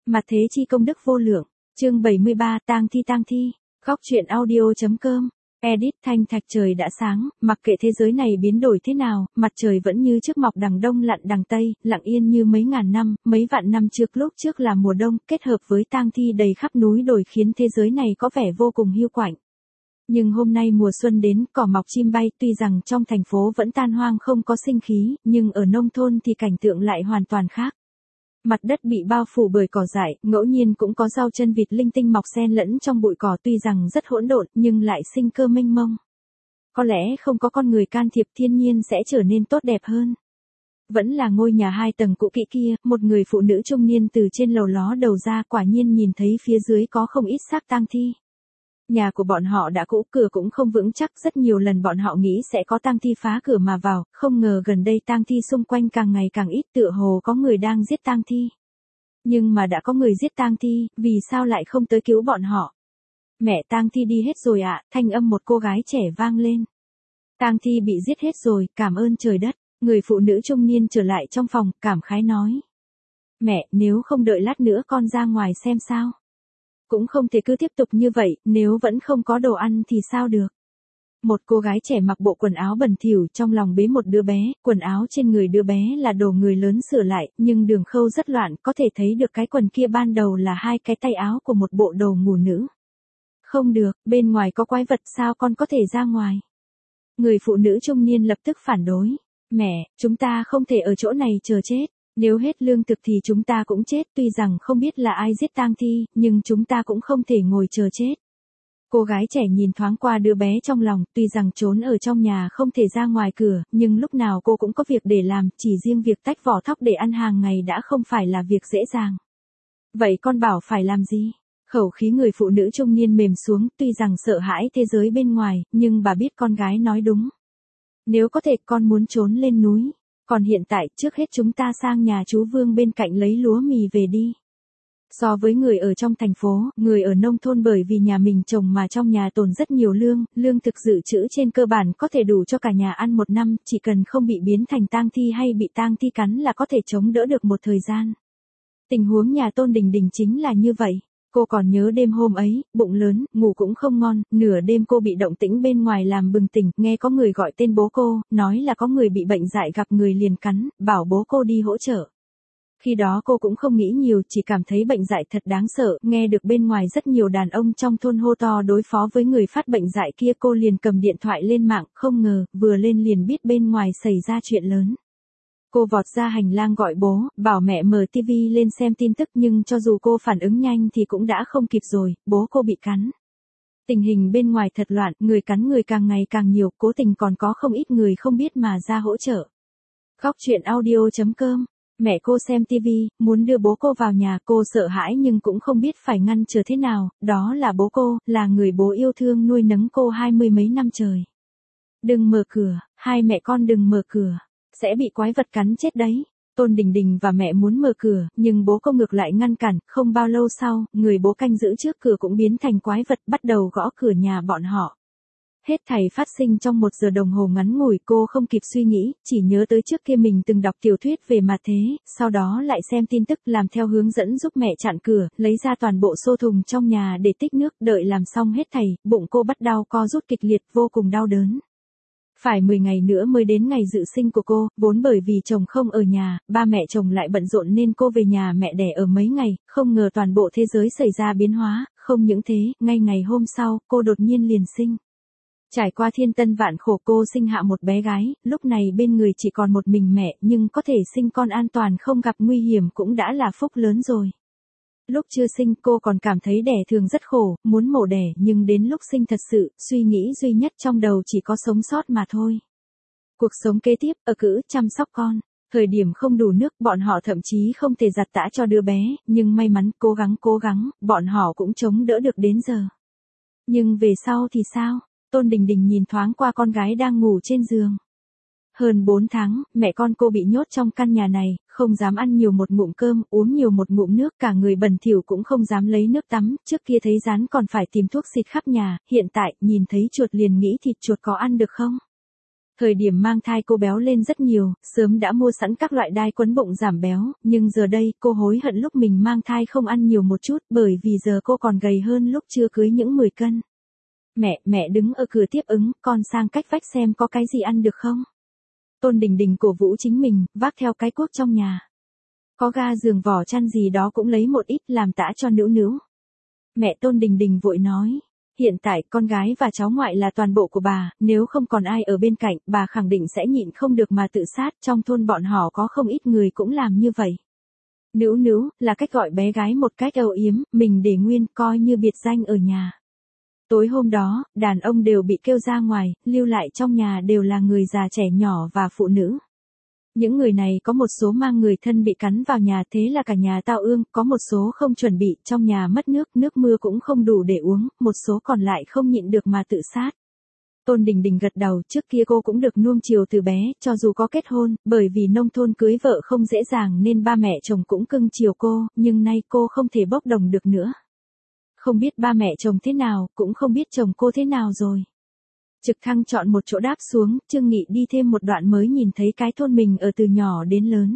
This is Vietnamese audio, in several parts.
Mặt thế chi công đức vô lượng. Chương 73 tang thi. Góc truyện audio.com. Edit. Thanh thạch. Trời đã sáng, mặc kệ thế giới này biến đổi thế nào, mặt trời vẫn như trước mọc đằng đông lặn đằng tây, lặng yên như mấy ngàn năm, mấy vạn năm trước. Lúc trước là mùa đông, kết hợp với tang thi đầy khắp núi đồi khiến thế giới này có vẻ vô cùng hiu quạnh. Nhưng hôm nay mùa xuân đến, cỏ mọc chim bay, tuy rằng trong thành phố vẫn tan hoang không có sinh khí, nhưng ở nông thôn thì cảnh tượng lại hoàn toàn khác. Mặt đất bị bao phủ bởi cỏ dại, ngẫu nhiên cũng có rau chân vịt linh tinh mọc xen lẫn trong bụi cỏ, tuy rằng rất hỗn độn nhưng lại sinh cơ mênh mông. Có lẽ không có con người can thiệp, thiên nhiên sẽ trở nên tốt đẹp hơn. Vẫn là ngôi nhà 2 tầng cũ kỹ kia, một người phụ nữ trung niên từ trên lầu ló đầu ra, quả nhiên nhìn thấy phía dưới có không ít xác tang thi. Nhà của bọn họ đã cũ, cửa cũng không vững chắc, rất nhiều lần bọn họ nghĩ sẽ có tang thi phá cửa mà vào, không ngờ gần đây tang thi xung quanh càng ngày càng ít, tựa hồ có người đang giết tang thi. Nhưng mà đã có người giết tang thi, vì sao lại không tới cứu bọn họ? Mẹ, tang thi đi hết rồi ạ, thanh âm một cô gái trẻ vang lên. Tang thi bị giết hết rồi, cảm ơn trời đất. Người phụ nữ trung niên trở lại trong phòng, cảm khái nói. Mẹ, nếu không đợi lát nữa con ra ngoài xem sao? Cũng không thể cứ tiếp tục như vậy, nếu vẫn không có đồ ăn thì sao được. Một cô gái trẻ mặc bộ quần áo bẩn thỉu, trong lòng bế một đứa bé, quần áo trên người đứa bé là đồ người lớn sửa lại, nhưng đường khâu rất loạn, có thể thấy được cái quần kia ban đầu là 2 cái tay áo của một bộ đồ ngủ nữ. Không được, bên ngoài có quái vật, sao con có thể ra ngoài? Người phụ nữ trung niên lập tức phản đối. Mẹ, chúng ta không thể ở chỗ này chờ chết. Nếu hết lương thực thì chúng ta cũng chết, tuy rằng không biết là ai giết tang thi, nhưng chúng ta cũng không thể ngồi chờ chết. Cô gái trẻ nhìn thoáng qua đứa bé trong lòng, tuy rằng trốn ở trong nhà không thể ra ngoài cửa, nhưng lúc nào cô cũng có việc để làm, chỉ riêng việc tách vỏ thóc để ăn hàng ngày đã không phải là việc dễ dàng. Vậy con bảo phải làm gì? Khẩu khí người phụ nữ trung niên mềm xuống, tuy rằng sợ hãi thế giới bên ngoài, nhưng bà biết con gái nói đúng. Nếu có thể con muốn trốn lên núi. Còn hiện tại, trước hết chúng ta sang nhà chú Vương bên cạnh lấy lúa mì về đi. So với người ở trong thành phố, người ở nông thôn bởi vì nhà mình trồng mà trong nhà tồn rất nhiều lương thực dự trữ trên cơ bản có thể đủ cho cả nhà ăn 1 năm, chỉ cần không bị biến thành tang thi hay bị tang thi cắn là có thể chống đỡ được một thời gian. Tình huống nhà Tôn Đình Đình chính là như vậy. Cô còn nhớ đêm hôm ấy, bụng lớn, ngủ cũng không ngon, nửa đêm cô bị động tĩnh bên ngoài làm bừng tỉnh, nghe có người gọi tên bố cô, nói là có người bị bệnh dại gặp người liền cắn, bảo bố cô đi hỗ trợ. Khi đó cô cũng không nghĩ nhiều, chỉ cảm thấy bệnh dại thật đáng sợ, nghe được bên ngoài rất nhiều đàn ông trong thôn hô to đối phó với người phát bệnh dại kia, cô liền cầm điện thoại lên mạng, không ngờ, vừa lên liền biết bên ngoài xảy ra chuyện lớn. Cô vọt ra hành lang gọi bố, bảo mẹ mở tivi lên xem tin tức, nhưng cho dù cô phản ứng nhanh thì cũng đã không kịp rồi, bố cô bị cắn. Tình hình bên ngoài thật loạn, người cắn người càng ngày càng nhiều, cố tình còn có không ít người không biết mà ra hỗ trợ. Góc truyện audio.com. Mẹ cô xem tivi, muốn đưa bố cô vào nhà, cô sợ hãi nhưng cũng không biết phải ngăn trở thế nào, đó là bố cô, là người bố yêu thương nuôi nấng cô 20 mấy năm trời. Đừng mở cửa, hai mẹ con đừng mở cửa. Sẽ bị quái vật cắn chết đấy. Tôn Đình Đình và mẹ muốn mở cửa, nhưng bố cô ngược lại ngăn cản, không bao lâu sau, người bố canh giữ trước cửa cũng biến thành quái vật, bắt đầu gõ cửa nhà bọn họ. Hết thảy phát sinh trong 1 giờ đồng hồ ngắn ngủi, cô không kịp suy nghĩ, chỉ nhớ tới trước kia mình từng đọc tiểu thuyết về mặt thế, sau đó lại xem tin tức, làm theo hướng dẫn giúp mẹ chặn cửa, lấy ra toàn bộ xô thùng trong nhà để tích nước, đợi làm xong hết thảy, bụng cô bắt đau co rút kịch liệt, vô cùng đau đớn. Phải 10 ngày nữa mới đến ngày dự sinh của cô, vốn bởi vì chồng không ở nhà, ba mẹ chồng lại bận rộn nên cô về nhà mẹ đẻ ở mấy ngày, không ngờ toàn bộ thế giới xảy ra biến hóa, không những thế, ngay ngày hôm sau, cô đột nhiên liền sinh. Trải qua thiên tân vạn khổ cô sinh hạ một bé gái, lúc này bên người chỉ còn một mình mẹ, nhưng có thể sinh con an toàn không gặp nguy hiểm cũng đã là phúc lớn rồi. Lúc chưa sinh cô còn cảm thấy đẻ thường rất khổ, muốn mổ đẻ, nhưng đến lúc sinh thật sự, suy nghĩ duy nhất trong đầu chỉ có sống sót mà thôi. Cuộc sống kế tiếp, ở cữ, chăm sóc con. Thời điểm không đủ nước, bọn họ thậm chí không thể giặt tã cho đứa bé, nhưng may mắn, cố gắng, bọn họ cũng chống đỡ được đến giờ. Nhưng về sau thì sao? Tôn Đình Đình nhìn thoáng qua con gái đang ngủ trên giường. Hơn 4 tháng, mẹ con cô bị nhốt trong căn nhà này, không dám ăn nhiều một ngụm cơm, uống nhiều một ngụm nước, cả người bẩn thỉu cũng không dám lấy nước tắm, trước kia thấy rán còn phải tìm thuốc xịt khắp nhà, hiện tại, nhìn thấy chuột liền nghĩ thịt chuột có ăn được không? Thời điểm mang thai cô béo lên rất nhiều, sớm đã mua sẵn các loại đai quấn bụng giảm béo, nhưng giờ đây cô hối hận lúc mình mang thai không ăn nhiều một chút bởi vì giờ cô còn gầy hơn lúc chưa cưới những 10 cân. Mẹ đứng ở cửa tiếp ứng, con sang cách vách xem có cái gì ăn được không? Tôn Đình Đình cổ vũ chính mình, vác theo cái cuốc trong nhà. Có ga giường vỏ chăn gì đó cũng lấy một ít làm tã cho Nữu Nữu. Mẹ Tôn Đình Đình vội nói. Hiện tại con gái và cháu ngoại là toàn bộ của bà, nếu không còn ai ở bên cạnh, bà khẳng định sẽ nhịn không được mà tự sát, trong thôn bọn họ có không ít người cũng làm như vậy. Nữu Nữu, là cách gọi bé gái một cách âu yếm, mình để nguyên coi như biệt danh ở nhà. Tối hôm đó, đàn ông đều bị kêu ra ngoài, lưu lại trong nhà đều là người già trẻ nhỏ và phụ nữ. Những người này có một số mang người thân bị cắn vào nhà thế là cả nhà tao ương, có một số không chuẩn bị, trong nhà mất nước mưa cũng không đủ để uống, một số còn lại không nhịn được mà tự sát. Tôn Đình Đình gật đầu, trước kia cô cũng được nuông chiều từ bé, cho dù có kết hôn, bởi vì nông thôn cưới vợ không dễ dàng nên ba mẹ chồng cũng cưng chiều cô, nhưng nay cô không thể bốc đồng được nữa. Không biết ba mẹ chồng thế nào, cũng không biết chồng cô thế nào rồi. Trực thăng chọn một chỗ đáp xuống, Trương Nghị đi thêm một đoạn mới nhìn thấy cái thôn mình ở từ nhỏ đến lớn.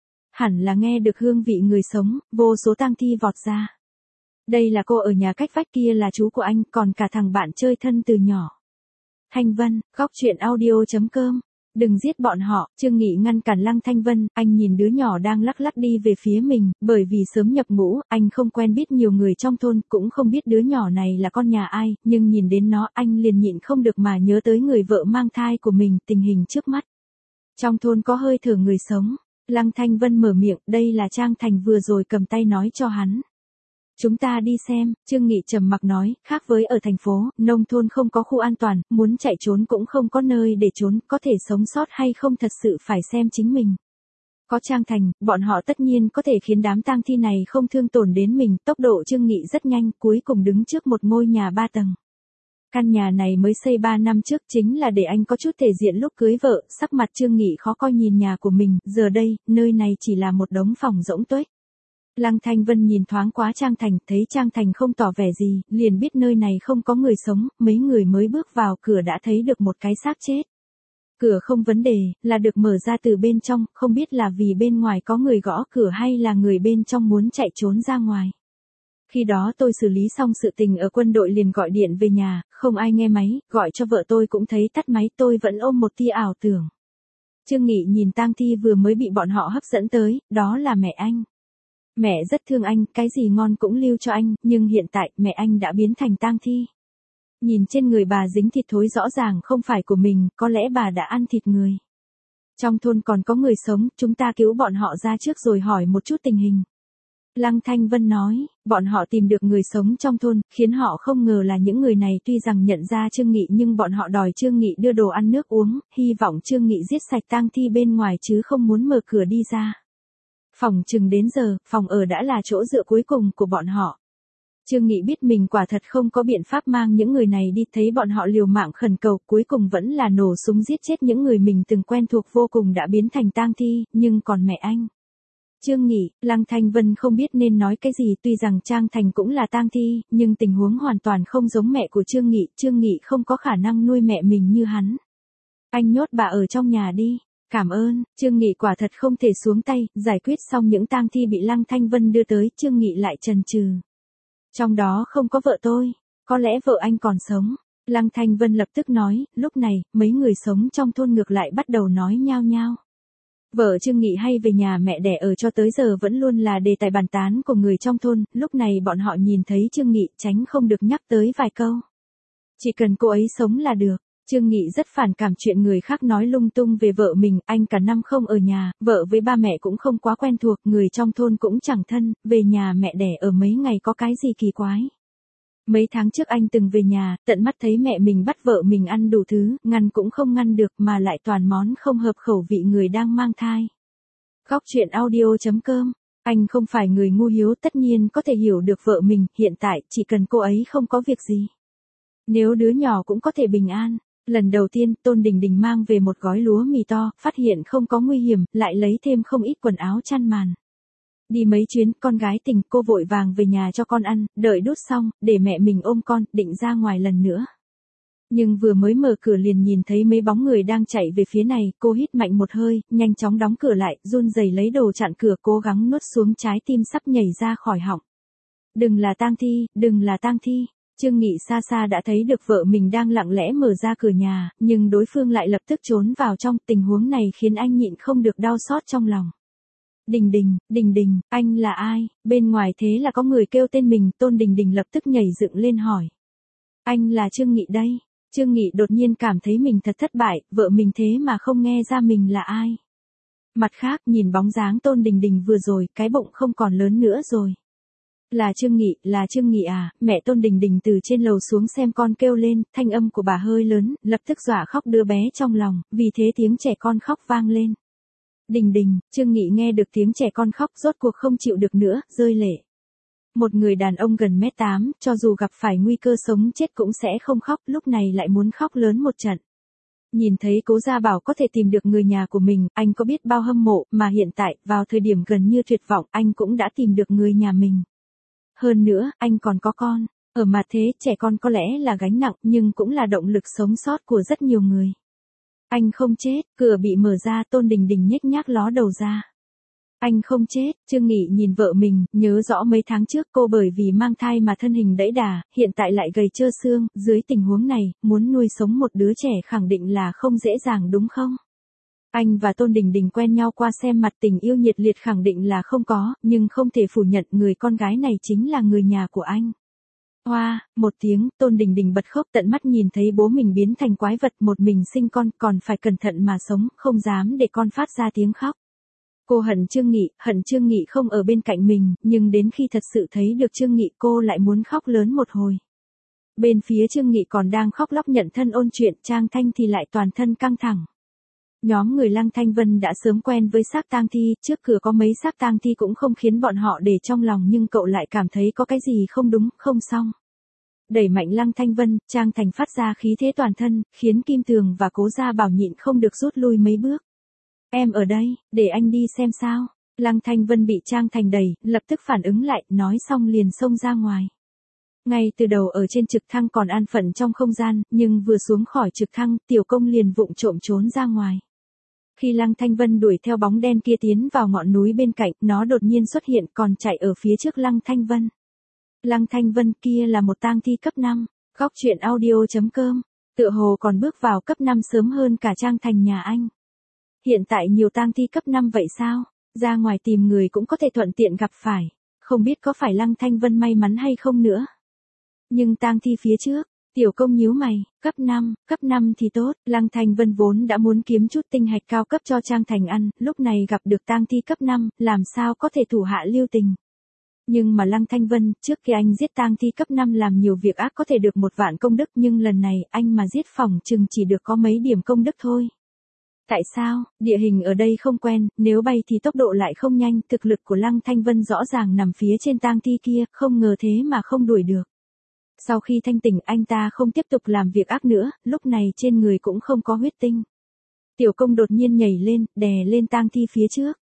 Hẳn là nghe được hương vị người sống, vô số tang thi vọt ra. Đây là cô ở nhà cách vách, kia là chú của anh, còn cả thằng bạn chơi thân từ nhỏ. Thanh Vân, góc truyện audio.com. Đừng giết bọn họ, Trương Nghị ngăn cản Lăng Thanh Vân, anh nhìn đứa nhỏ đang lắc lắc đi về phía mình, bởi vì sớm nhập ngũ, anh không quen biết nhiều người trong thôn, cũng không biết đứa nhỏ này là con nhà ai, nhưng nhìn đến nó anh liền nhịn không được mà nhớ tới người vợ mang thai của mình, tình hình trước mắt. Trong thôn có hơi thở người sống, Lăng Thanh Vân mở miệng, đây là Trang Thành vừa rồi cầm tay nói cho hắn. Chúng ta đi xem, Trương Nghị trầm mặc nói, khác với ở thành phố, nông thôn không có khu an toàn, muốn chạy trốn cũng không có nơi để trốn, có thể sống sót hay không thật sự phải xem chính mình. Có Trang Thành, bọn họ tất nhiên có thể khiến đám tang thi này không thương tổn đến mình, tốc độ Trương Nghị rất nhanh, cuối cùng đứng trước một ngôi nhà 3 tầng. Căn nhà này mới xây 3 năm trước chính là để anh có chút thể diện lúc cưới vợ, sắc mặt Trương Nghị khó coi nhìn nhà của mình, giờ đây, nơi này chỉ là một đống phòng rỗng tuếch. Lăng Thanh Vân nhìn thoáng qua Trang Thành, thấy Trang Thành không tỏ vẻ gì, liền biết nơi này không có người sống, mấy người mới bước vào cửa đã thấy được một cái xác chết. Cửa không vấn đề, là được mở ra từ bên trong, không biết là vì bên ngoài có người gõ cửa hay là người bên trong muốn chạy trốn ra ngoài. Khi đó tôi xử lý xong sự tình ở quân đội liền gọi điện về nhà, không ai nghe máy, gọi cho vợ tôi cũng thấy tắt máy, tôi vẫn ôm một tia ảo tưởng. Trương Nghị nhìn tang thi vừa mới bị bọn họ hấp dẫn tới, đó là mẹ anh. Mẹ rất thương anh, cái gì ngon cũng lưu cho anh, nhưng hiện tại mẹ anh đã biến thành tang thi. Nhìn trên người bà dính thịt thối rõ ràng không phải của mình, có lẽ bà đã ăn thịt người. Trong thôn còn có người sống, chúng ta cứu bọn họ ra trước rồi hỏi một chút tình hình. Lăng Thanh Vân nói, bọn họ tìm được người sống trong thôn, khiến họ không ngờ là những người này tuy rằng nhận ra Trương Nghị nhưng bọn họ đòi Trương Nghị đưa đồ ăn nước uống, hy vọng Trương Nghị giết sạch tang thi bên ngoài chứ không muốn mở cửa đi ra. Phòng chừng đến giờ, phòng ở đã là chỗ dựa cuối cùng của bọn họ. Trương Nghị biết mình quả thật không có biện pháp mang những người này đi, thấy bọn họ liều mạng khẩn cầu, cuối cùng vẫn là nổ súng giết chết những người mình từng quen thuộc vô cùng đã biến thành tang thi, nhưng còn mẹ anh. Trương Nghị, Lăng Thanh Vân không biết nên nói cái gì, tuy rằng Trang Thành cũng là tang thi, nhưng tình huống hoàn toàn không giống mẹ của Trương Nghị không có khả năng nuôi mẹ mình như hắn. Anh nhốt bà ở trong nhà đi. Cảm ơn, Trương Nghị quả thật không thể xuống tay, giải quyết xong những tang thi bị Lăng Thanh Vân đưa tới, Trương Nghị lại chần chừ. Trong đó không có vợ tôi, có lẽ vợ anh còn sống. Lăng Thanh Vân lập tức nói, lúc này, mấy người sống trong thôn ngược lại bắt đầu nói nhao nhao. Vợ Trương Nghị hay về nhà mẹ đẻ ở cho tới giờ vẫn luôn là đề tài bàn tán của người trong thôn, lúc này bọn họ nhìn thấy Trương Nghị tránh không được nhắc tới vài câu. Chỉ cần cô ấy sống là được. Trương Nghị rất phản cảm chuyện người khác nói lung tung về vợ mình, anh cả năm không ở nhà, vợ với ba mẹ cũng không quá quen thuộc, người trong thôn cũng chẳng thân, về nhà mẹ đẻ ở mấy ngày có cái gì kỳ quái. Mấy tháng trước anh từng về nhà, tận mắt thấy mẹ mình bắt vợ mình ăn đủ thứ, ngăn cũng không ngăn được mà lại toàn món không hợp khẩu vị người đang mang thai. Góc truyện audio.com. Anh không phải người ngu hiếu, tất nhiên có thể hiểu được vợ mình, hiện tại chỉ cần cô ấy không có việc gì. Nếu đứa nhỏ cũng có thể bình an. Lần đầu tiên, Tôn Đình Đình mang về một gói lúa mì to, phát hiện không có nguy hiểm, lại lấy thêm không ít quần áo chăn màn. Đi mấy chuyến, con gái tỉnh, cô vội vàng về nhà cho con ăn, đợi đút xong, để mẹ mình ôm con, định ra ngoài lần nữa. Nhưng vừa mới mở cửa liền nhìn thấy mấy bóng người đang chạy về phía này, cô hít mạnh một hơi, nhanh chóng đóng cửa lại, run rẩy lấy đồ chặn cửa, cố gắng nuốt xuống trái tim sắp nhảy ra khỏi họng. Đừng là Tang Thi, đừng là Tang Thi. Trương Nghị xa xa đã thấy được vợ mình đang lặng lẽ mở ra cửa nhà, nhưng đối phương lại lập tức trốn vào trong, tình huống này khiến anh nhịn không được đau xót trong lòng. Đình Đình, anh là ai? Bên ngoài thế là có người kêu tên mình, Tôn Đình Đình lập tức nhảy dựng lên hỏi. Anh là Trương Nghị đây. Trương Nghị đột nhiên cảm thấy mình thật thất bại, vợ mình thế mà không nghe ra mình là ai. Mặt khác, nhìn bóng dáng Tôn Đình Đình vừa rồi, cái bụng không còn lớn nữa rồi. Là Trương Nghị à, mẹ Tôn Đình Đình từ trên lầu xuống xem con kêu lên, thanh âm của bà hơi lớn, lập tức dọa khóc đứa bé trong lòng, vì thế tiếng trẻ con khóc vang lên. Đình, Trương Nghị nghe được tiếng trẻ con khóc rốt cuộc không chịu được nữa, rơi lệ. Một người đàn ông gần 1m8, cho dù gặp phải nguy cơ sống chết cũng sẽ không khóc, lúc này lại muốn khóc lớn một trận. Nhìn thấy Cố Gia Bảo có thể tìm được người nhà của mình, anh có biết bao hâm mộ, mà hiện tại, vào thời điểm gần như tuyệt vọng, anh cũng đã tìm được người nhà mình. Hơn nữa, anh còn có con. Ở mặt thế, trẻ con có lẽ là gánh nặng, nhưng cũng là động lực sống sót của rất nhiều người. Anh không chết, cửa bị mở ra, Tôn Đình Đình nhếch nhác ló đầu ra. Anh không chết, Trương Nghị nhìn vợ mình, nhớ rõ mấy tháng trước cô bởi vì mang thai mà thân hình đẫy đà, hiện tại lại gầy trơ xương, dưới tình huống này, muốn nuôi sống một đứa trẻ khẳng định là không dễ dàng đúng không? Anh và Tôn Đình Đình quen nhau qua xem mặt, tình yêu nhiệt liệt khẳng định là không có, nhưng không thể phủ nhận người con gái này chính là người nhà của anh. Hoa, một tiếng, Tôn Đình Đình bật khóc, tận mắt nhìn thấy bố mình biến thành quái vật, một mình sinh con, còn phải cẩn thận mà sống, không dám để con phát ra tiếng khóc. Cô hận Trương Nghị không ở bên cạnh mình, nhưng đến khi thật sự thấy được Trương Nghị cô lại muốn khóc lớn một hồi. Bên phía Trương Nghị còn đang khóc lóc nhận thân ôn chuyện, Trang Thanh thì lại toàn thân căng thẳng. Nhóm người Lăng Thanh Vân đã sớm quen với xác tang thi, trước cửa có mấy xác tang thi cũng không khiến bọn họ để trong lòng, nhưng cậu lại cảm thấy có cái gì không đúng, không xong. Đẩy mạnh Lăng Thanh Vân, Trang Thành phát ra khí thế toàn thân, khiến Kim Tường và Cố Gia Bảo nhịn không được rút lui mấy bước. Em ở đây, để anh đi xem sao. Lăng Thanh Vân bị Trang Thành đẩy, lập tức phản ứng lại, nói xong liền xông ra ngoài. Ngay từ đầu ở trên trực thăng còn an phận trong không gian, nhưng vừa xuống khỏi trực thăng, Tiểu Công liền vụng trộm trốn ra ngoài. Khi Lăng Thanh Vân đuổi theo bóng đen kia tiến vào ngọn núi bên cạnh, nó đột nhiên xuất hiện còn chạy ở phía trước Lăng Thanh Vân. Lăng Thanh Vân kia là một tang thi cấp 5, góc truyện audio.com, tựa hồ còn bước vào cấp 5 sớm hơn cả Trang Thành nhà anh. Hiện tại nhiều tang thi cấp 5 vậy sao? Ra ngoài tìm người cũng có thể thuận tiện gặp phải. Không biết có phải Lăng Thanh Vân may mắn hay không nữa. Nhưng tang thi phía trước, Tiểu Công nhíu mày, cấp 5 thì tốt, Lăng Thanh Vân vốn đã muốn kiếm chút tinh hạch cao cấp cho Trang Thành ăn, lúc này gặp được tang thi cấp 5, làm sao có thể thủ hạ lưu tình. Nhưng mà Lăng Thanh Vân, trước khi anh giết tang thi cấp 5 làm nhiều việc ác có thể được 1.000.000 công đức, nhưng lần này anh mà giết phỏng chừng chỉ được có mấy điểm công đức thôi. Tại sao? Địa hình ở đây không quen, nếu bay thì tốc độ lại không nhanh, thực lực của Lăng Thanh Vân rõ ràng nằm phía trên tang thi kia, không ngờ thế mà không đuổi được. Sau khi thanh tỉnh anh ta không tiếp tục làm việc ác nữa, lúc này trên người cũng không có huyết tinh. Tiểu Công đột nhiên nhảy lên, đè lên tang thi phía trước.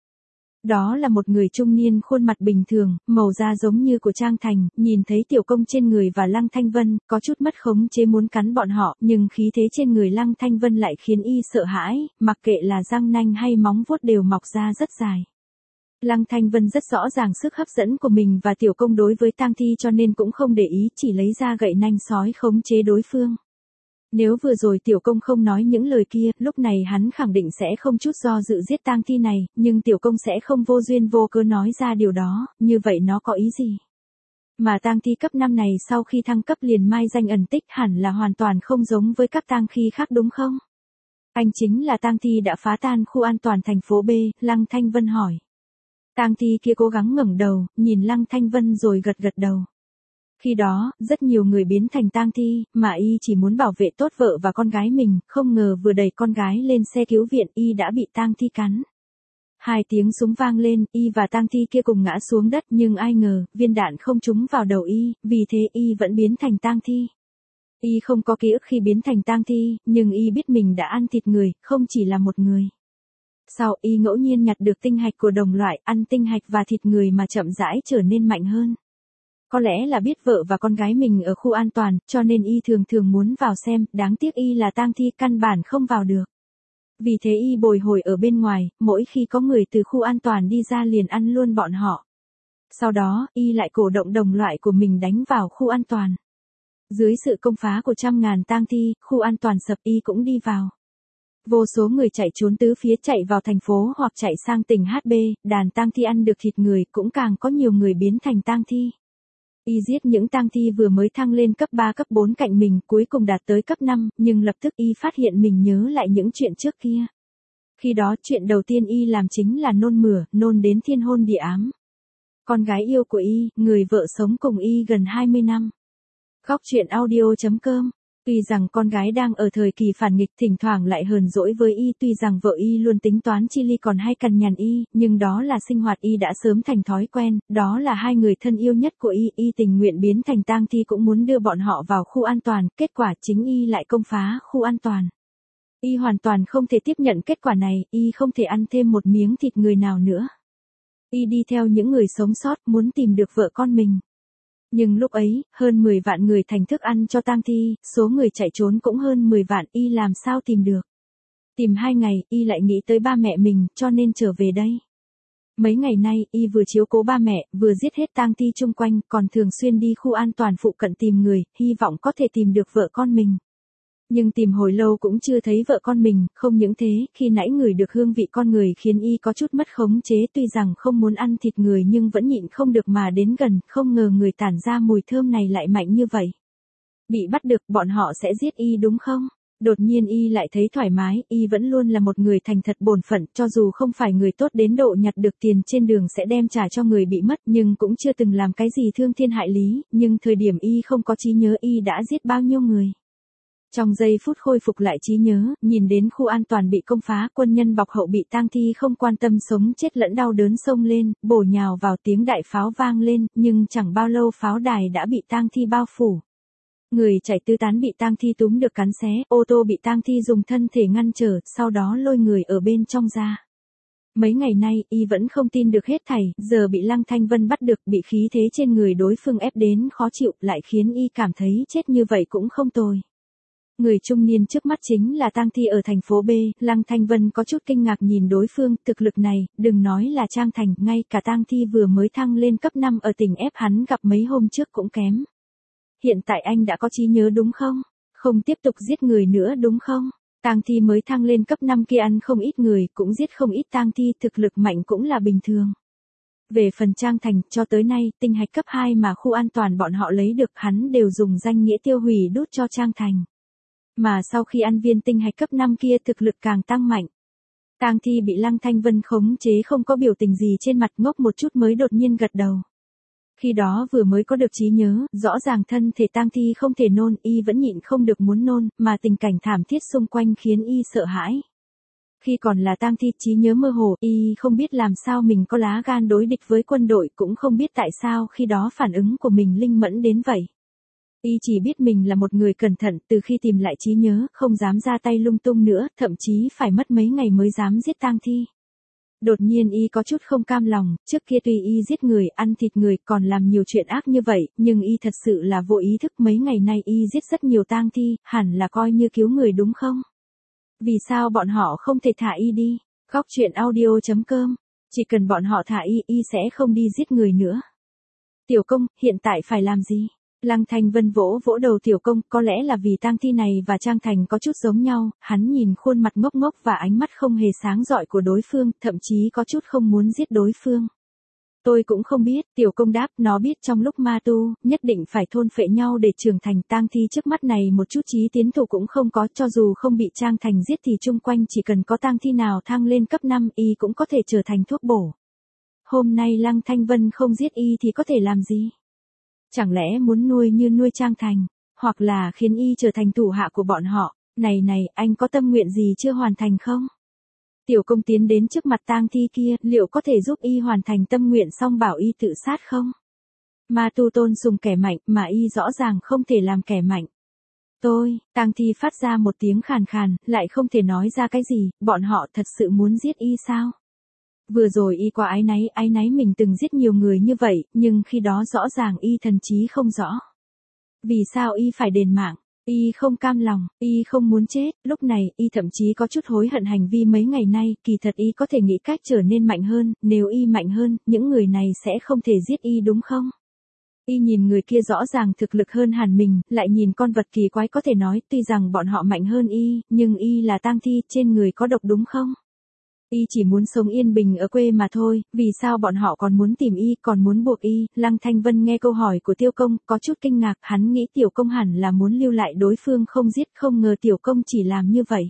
Đó là một người trung niên khuôn mặt bình thường, màu da giống như của Trang Thành, nhìn thấy Tiểu Công trên người và Lăng Thanh Vân, có chút mất khống chế muốn cắn bọn họ, nhưng khí thế trên người Lăng Thanh Vân lại khiến y sợ hãi, mặc kệ là răng nanh hay móng vuốt đều mọc ra rất dài. Lăng Thanh Vân rất rõ ràng sức hấp dẫn của mình và Tiểu Công đối với tang thi cho nên cũng không để ý, chỉ lấy ra gậy nanh sói khống chế đối phương. Nếu vừa rồi Tiểu Công không nói những lời kia, lúc này hắn khẳng định sẽ không chút do dự giết tang thi này, nhưng Tiểu Công sẽ không vô duyên vô cớ nói ra điều đó, như vậy nó có ý gì? Mà tang thi cấp 5 này sau khi thăng cấp liền mai danh ẩn tích hẳn là hoàn toàn không giống với các tang thi khác đúng không? Anh chính là tang thi đã phá tan khu an toàn thành phố B, Lăng Thanh Vân hỏi. Tang thi kia cố gắng ngẩng đầu, nhìn Lăng Thanh Vân rồi gật gật đầu. Khi đó, rất nhiều người biến thành tang thi, mà y chỉ muốn bảo vệ tốt vợ và con gái mình, không ngờ vừa đẩy con gái lên xe cứu viện y đã bị tang thi cắn. 2 tiếng súng vang lên, y và tang thi kia cùng ngã xuống đất, nhưng ai ngờ, viên đạn không trúng vào đầu y, vì thế y vẫn biến thành tang thi. Y không có ký ức khi biến thành tang thi, nhưng y biết mình đã ăn thịt người, không chỉ là một người. Sau y ngẫu nhiên nhặt được tinh hạch của đồng loại, ăn tinh hạch và thịt người mà chậm rãi trở nên mạnh hơn. Có lẽ là biết vợ và con gái mình ở khu an toàn, cho nên y thường thường muốn vào xem, đáng tiếc y là tang thi căn bản không vào được. Vì thế y bồi hồi ở bên ngoài, mỗi khi có người từ khu an toàn đi ra liền ăn luôn bọn họ. Sau đó, y lại cổ động đồng loại của mình đánh vào khu an toàn. Dưới sự công phá của trăm ngàn tang thi, khu an toàn sập y cũng đi vào. Vô số người chạy trốn tứ phía chạy vào thành phố hoặc chạy sang tỉnh HB, đàn tang thi ăn được thịt người, cũng càng có nhiều người biến thành tang thi. Y giết những tang thi vừa mới thăng lên cấp 3 cấp 4 cạnh mình, cuối cùng đạt tới cấp 5, nhưng lập tức y phát hiện mình nhớ lại những chuyện trước kia. Khi đó chuyện đầu tiên y làm chính là nôn mửa, nôn đến thiên hôn địa ám. Con gái yêu của y, người vợ sống cùng y gần 20 năm. Góc truyện audio.com. Tuy rằng con gái đang ở thời kỳ phản nghịch, thỉnh thoảng lại hờn dỗi với y, tuy rằng vợ y luôn tính toán chi ly còn hay cằn nhằn y, nhưng đó là sinh hoạt y đã sớm thành thói quen, đó là hai người thân yêu nhất của y tình nguyện biến thành tang thi cũng muốn đưa bọn họ vào khu an toàn, kết quả chính y lại công phá khu an toàn. Y hoàn toàn không thể tiếp nhận kết quả này, y không thể ăn thêm một miếng thịt người nào nữa. Y đi theo những người sống sót, muốn tìm được vợ con mình. Nhưng lúc ấy, hơn 10 vạn người thành thức ăn cho tang thi, số người chạy trốn cũng hơn 10 vạn, y làm sao tìm được. Tìm 2 ngày, y lại nghĩ tới ba mẹ mình, cho nên trở về đây. Mấy ngày nay, y vừa chiếu cố ba mẹ, vừa giết hết tang thi chung quanh, còn thường xuyên đi khu an toàn phụ cận tìm người, hy vọng có thể tìm được vợ con mình. Nhưng tìm hồi lâu cũng chưa thấy vợ con mình, không những thế, khi nãy ngửi được hương vị con người khiến y có chút mất khống chế, tuy rằng không muốn ăn thịt người nhưng vẫn nhịn không được mà đến gần, không ngờ người tản ra mùi thơm này lại mạnh như vậy. Bị bắt được, bọn họ sẽ giết y đúng không? Đột nhiên y lại thấy thoải mái, y vẫn luôn là một người thành thật bổn phận, cho dù không phải người tốt đến độ nhặt được tiền trên đường sẽ đem trả cho người bị mất, nhưng cũng chưa từng làm cái gì thương thiên hại lý, nhưng thời điểm y không có trí nhớ y đã giết bao nhiêu người. Trong giây phút khôi phục lại trí nhớ, nhìn đến khu an toàn bị công phá, quân nhân bọc hậu bị tang thi không quan tâm sống chết lẫn đau đớn xông lên, bổ nhào vào, tiếng đại pháo vang lên, nhưng chẳng bao lâu pháo đài đã bị tang thi bao phủ. Người chạy tứ tán bị tang thi túm được cắn xé, ô tô bị tang thi dùng thân thể ngăn trở, sau đó lôi người ở bên trong ra. Mấy ngày nay, y vẫn không tin được hết thảy, giờ bị Lăng Thanh Vân bắt được, bị khí thế trên người đối phương ép đến khó chịu, lại khiến y cảm thấy chết như vậy cũng không tồi. Người trung niên trước mắt chính là tang thi ở thành phố B, Lăng Thanh Vân có chút kinh ngạc nhìn đối phương, thực lực này, đừng nói là Trang Thành, ngay cả tang thi vừa mới thăng lên cấp 5 ở tỉnh F hắn gặp mấy hôm trước cũng kém. Hiện tại anh đã có trí nhớ đúng không? Không tiếp tục giết người nữa đúng không? Tang thi mới thăng lên cấp 5 kia ăn không ít người, cũng giết không ít tang thi, thực lực mạnh cũng là bình thường. Về phần Trang Thành, cho tới nay, tinh hạch cấp 2 mà khu an toàn bọn họ lấy được hắn đều dùng danh nghĩa tiêu hủy đút cho Trang Thành. Mà sau khi ăn viên tinh hạch cấp 5 kia thực lực càng tăng mạnh. Tang thi bị Lăng Thanh Vân khống chế không có biểu tình gì trên mặt, ngốc một chút mới đột nhiên gật đầu. Khi đó vừa mới có được trí nhớ, rõ ràng thân thể tang thi không thể nôn, y vẫn nhịn không được muốn nôn, mà tình cảnh thảm thiết xung quanh khiến y sợ hãi. Khi còn là tang thi, trí nhớ mơ hồ, y không biết làm sao mình có lá gan đối địch với quân đội, cũng không biết tại sao khi đó phản ứng của mình linh mẫn đến vậy. Y chỉ biết mình là một người cẩn thận, từ khi tìm lại trí nhớ, không dám ra tay lung tung nữa, thậm chí phải mất mấy ngày mới dám giết tang thi. Đột nhiên y có chút không cam lòng, trước kia tuy y giết người, ăn thịt người, còn làm nhiều chuyện ác như vậy, nhưng y thật sự là vô ý thức, mấy ngày nay y giết rất nhiều tang thi, hẳn là coi như cứu người đúng không? Vì sao bọn họ không thể thả y đi? Góc truyện audio.com. Chỉ cần bọn họ thả y sẽ không đi giết người nữa. Tiểu công, hiện tại phải làm gì? Lăng Thanh Vân vỗ vỗ đầu Tiểu Công, có lẽ là vì tang thi này và Trang Thành có chút giống nhau, hắn nhìn khuôn mặt ngốc ngốc và ánh mắt không hề sáng rọi của đối phương, thậm chí có chút không muốn giết đối phương. Tôi cũng không biết, Tiểu Công đáp, nó biết trong lúc ma tu, nhất định phải thôn phệ nhau để trưởng thành, tang thi trước mắt này một chút chí tiến thủ cũng không có, cho dù không bị Trang Thành giết thì chung quanh chỉ cần có tang thi nào thăng lên cấp 5, y cũng có thể trở thành thuốc bổ. Hôm nay Lăng Thanh Vân không giết y thì có thể làm gì? Chẳng lẽ muốn nuôi như nuôi Trang Thành, hoặc là khiến y trở thành thủ hạ của bọn họ, này, anh có tâm nguyện gì chưa hoàn thành không? Tiểu Công tiến đến trước mặt tang thi kia, liệu có thể giúp y hoàn thành tâm nguyện xong bảo y tự sát không? Ma tu tôn sùng kẻ mạnh, mà y rõ ràng không thể làm kẻ mạnh. Tang thi phát ra một tiếng khàn khàn, lại không thể nói ra cái gì, bọn họ thật sự muốn giết y sao? Vừa rồi y quá ái náy mình từng giết nhiều người như vậy, nhưng khi đó rõ ràng y thần trí không rõ. Vì sao y phải đền mạng? Y không cam lòng, y không muốn chết, lúc này y thậm chí có chút hối hận hành vi mấy ngày nay, kỳ thật y có thể nghĩ cách trở nên mạnh hơn, nếu y mạnh hơn, những người này sẽ không thể giết y đúng không? Y nhìn người kia rõ ràng thực lực hơn hẳn mình, lại nhìn con vật kỳ quái có thể nói, tuy rằng bọn họ mạnh hơn y, nhưng y là tang thi, trên người có độc đúng không? Y chỉ muốn sống yên bình ở quê mà thôi, vì sao bọn họ còn muốn tìm y, còn muốn buộc y? Lăng Thanh Vân nghe câu hỏi của Tiêu Công, có chút kinh ngạc, hắn nghĩ Tiểu Công hẳn là muốn lưu lại đối phương không giết, không ngờ Tiểu Công chỉ làm như vậy.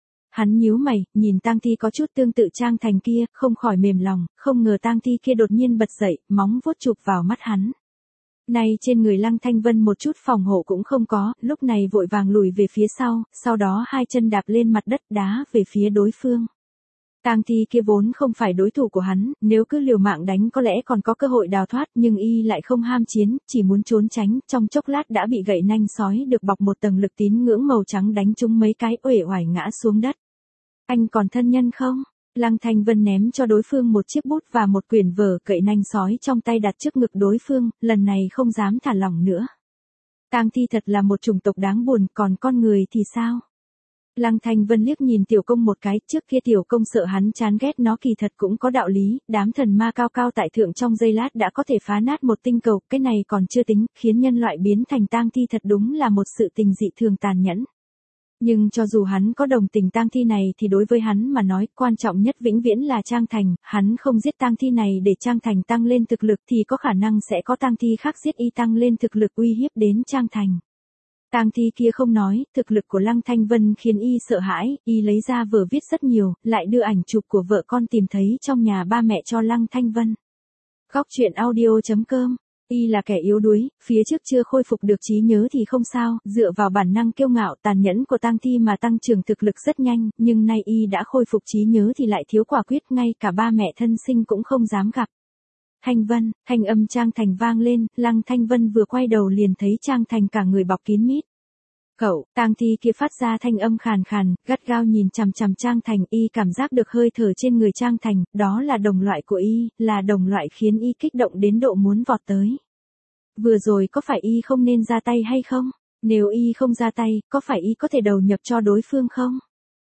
Hắn nhíu mày, nhìn tang thi có chút tương tự Trang Thành kia, không khỏi mềm lòng, không ngờ tang thi kia đột nhiên bật dậy, móng vuốt chụp vào mắt hắn. Nay trên người Lăng Thanh Vân một chút phòng hộ cũng không có, lúc này vội vàng lùi về phía sau đó hai chân đạp lên mặt đất đá về phía đối phương. Tang thi kia vốn không phải đối thủ của hắn, nếu cứ liều mạng đánh có lẽ còn có cơ hội đào thoát, nhưng y lại không ham chiến, chỉ muốn trốn tránh, trong chốc lát đã bị gậy nanh sói được bọc một tầng lực tín ngưỡng màu trắng đánh trúng mấy cái, uể oải ngã xuống đất. Anh còn thân nhân không? Lăng Thanh Vân ném cho đối phương một chiếc bút và một quyển vở, gậy nanh sói trong tay đặt trước ngực đối phương, lần này không dám thả lỏng nữa. Tang thi thật là một chủng tộc đáng buồn, còn con người thì sao? Lăng Thanh Vân liếc nhìn Tiểu Công một cái, trước kia Tiểu Công sợ hắn chán ghét nó kỳ thật cũng có đạo lý, đám thần ma cao cao tại thượng trong giây lát đã có thể phá nát một tinh cầu, cái này còn chưa tính, khiến nhân loại biến thành tang thi thật đúng là một sự tình dị thường tàn nhẫn. Nhưng cho dù hắn có đồng tình tang thi này thì đối với hắn mà nói, quan trọng nhất vĩnh viễn là Trang Thành, hắn không giết tang thi này để Trang Thành tăng lên thực lực thì có khả năng sẽ có tang thi khác giết y tăng lên thực lực uy hiếp đến Trang Thành. Tang thi kia không nói, thực lực của Lăng Thanh Vân khiến y sợ hãi, y lấy ra vở viết rất nhiều, lại đưa ảnh chụp của vợ con tìm thấy trong nhà ba mẹ cho Lăng Thanh Vân. Góc truyện audio.com. Y là kẻ yếu đuối, phía trước chưa khôi phục được trí nhớ thì không sao, dựa vào bản năng kiêu ngạo tàn nhẫn của tang thi mà tăng trưởng thực lực rất nhanh, nhưng nay y đã khôi phục trí nhớ thì lại thiếu quả quyết, ngay cả ba mẹ thân sinh cũng không dám gặp. Thanh Vân, thanh âm Trang Thành vang lên, Lăng Thanh Vân vừa quay đầu liền thấy Trang Thành cả người bọc kín mít. Cậu, tang thi kia phát ra thanh âm khàn khàn, gắt gao nhìn chằm chằm Trang Thành, y cảm giác được hơi thở trên người Trang Thành, đó là đồng loại của y, là đồng loại khiến y kích động đến độ muốn vọt tới. Vừa rồi có phải y không nên ra tay hay không? Nếu y không ra tay, có phải y có thể đầu nhập cho đối phương không?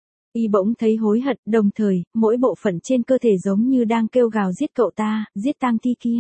Y bỗng thấy hối hận, đồng thời, mỗi bộ phận trên cơ thể giống như đang kêu gào giết cậu ta, giết tang thi kia.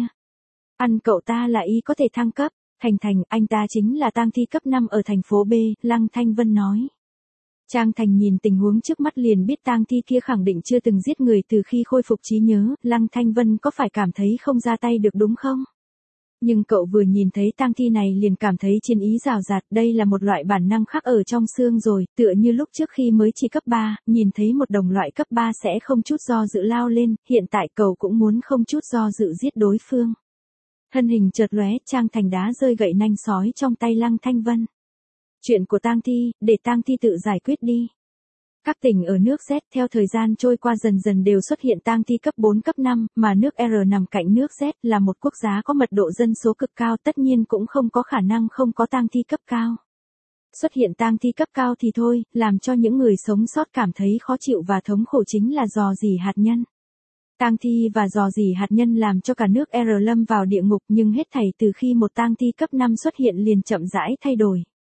Ăn cậu ta là y có thể thăng cấp. Thành, anh ta chính là tang thi cấp 5 ở thành phố B, Lăng Thanh Vân nói. Trang Thành nhìn tình huống trước mắt liền biết tang thi kia khẳng định chưa từng giết người từ khi khôi phục trí nhớ, Lăng Thanh Vân có phải cảm thấy không ra tay được đúng không? Nhưng cậu vừa nhìn thấy tang thi này liền cảm thấy chiến ý rào rạt, đây là một loại bản năng khác ở trong xương rồi, tựa như lúc trước khi mới chỉ cấp 3, nhìn thấy một đồng loại cấp 3 sẽ không chút do dự lao lên, hiện tại cậu cũng muốn không chút do dự giết đối phương. Thân hình chợt lóe, Trang Thành đá rơi gậy nanh sói trong tay Lăng Thanh Vân. Chuyện của tang thi, để tang thi tự giải quyết đi. Các tỉnh ở nước Z theo thời gian trôi qua dần dần đều xuất hiện tang thi cấp 4 cấp 5, mà nước R nằm cạnh nước Z là một quốc gia có mật độ dân số cực cao, tất nhiên cũng không có khả năng không có tang thi cấp cao. Xuất hiện tang thi cấp cao thì thôi, làm cho những người sống sót cảm thấy khó chịu và thống khổ chính là rò rỉ hạt nhân. Tang thi và rò rỉ hạt nhân làm cho cả nước R lâm vào địa ngục, nhưng hết thảy từ khi một tang thi cấp 5 xuất hiện liền chậm rãi thay đổi.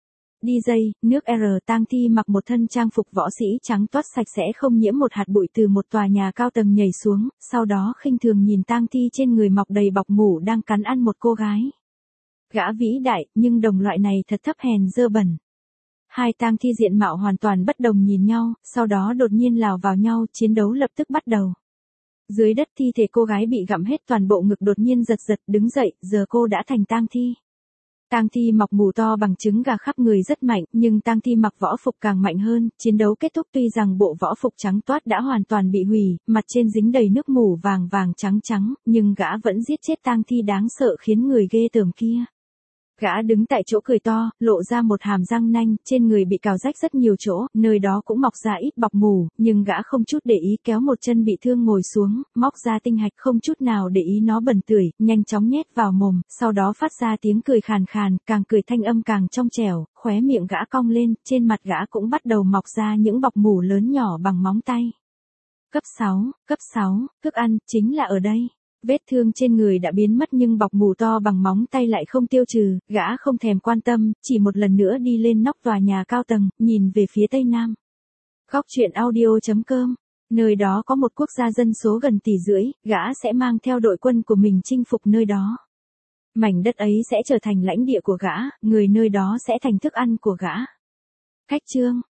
DJ, nước R, tang thi mặc một thân trang phục võ sĩ trắng toát sạch sẽ không nhiễm một hạt bụi từ một tòa nhà cao tầng nhảy xuống, sau đó khinh thường nhìn tang thi trên người mọc đầy bọc mủ đang cắn ăn một cô gái. Gã vĩ đại, nhưng đồng loại này thật thấp hèn dơ bẩn. Hai tang thi diện mạo hoàn toàn bất đồng nhìn nhau, sau đó đột nhiên lào vào nhau, chiến đấu lập tức bắt đầu. Dưới đất thi thể cô gái bị gặm hết toàn bộ ngực đột nhiên giật đứng dậy, giờ cô đã thành tang thi. Tang thi mọc mủ to bằng trứng gà khắp người rất mạnh, nhưng tang thi mặc võ phục càng mạnh hơn, chiến đấu kết thúc tuy rằng bộ võ phục trắng toát đã hoàn toàn bị hủy, mặt trên dính đầy nước mủ vàng vàng trắng trắng, nhưng gã vẫn giết chết tang thi đáng sợ khiến người ghê tởm kia. Gã đứng tại chỗ cười to, lộ ra một hàm răng nanh, trên người bị cào rách rất nhiều chỗ, nơi đó cũng mọc ra ít bọc mủ, nhưng gã không chút để ý kéo một chân bị thương ngồi xuống, móc ra tinh hạch không chút nào để ý nó bẩn tưởi, nhanh chóng nhét vào mồm, sau đó phát ra tiếng cười khàn khàn, càng cười thanh âm càng trong trẻo, khóe miệng gã cong lên, trên mặt gã cũng bắt đầu mọc ra những bọc mủ lớn nhỏ bằng móng tay. Cấp 6, thức ăn, chính là ở đây. Vết thương trên người đã biến mất nhưng bọc mù to bằng móng tay lại không tiêu trừ, gã không thèm quan tâm, chỉ một lần nữa đi lên nóc tòa nhà cao tầng, nhìn về phía tây nam. Góc truyện audio.com. Nơi đó có một quốc gia dân số gần 1,5 tỷ, gã sẽ mang theo đội quân của mình chinh phục nơi đó. Mảnh đất ấy sẽ trở thành lãnh địa của gã, người nơi đó sẽ thành thức ăn của gã. Khách trương.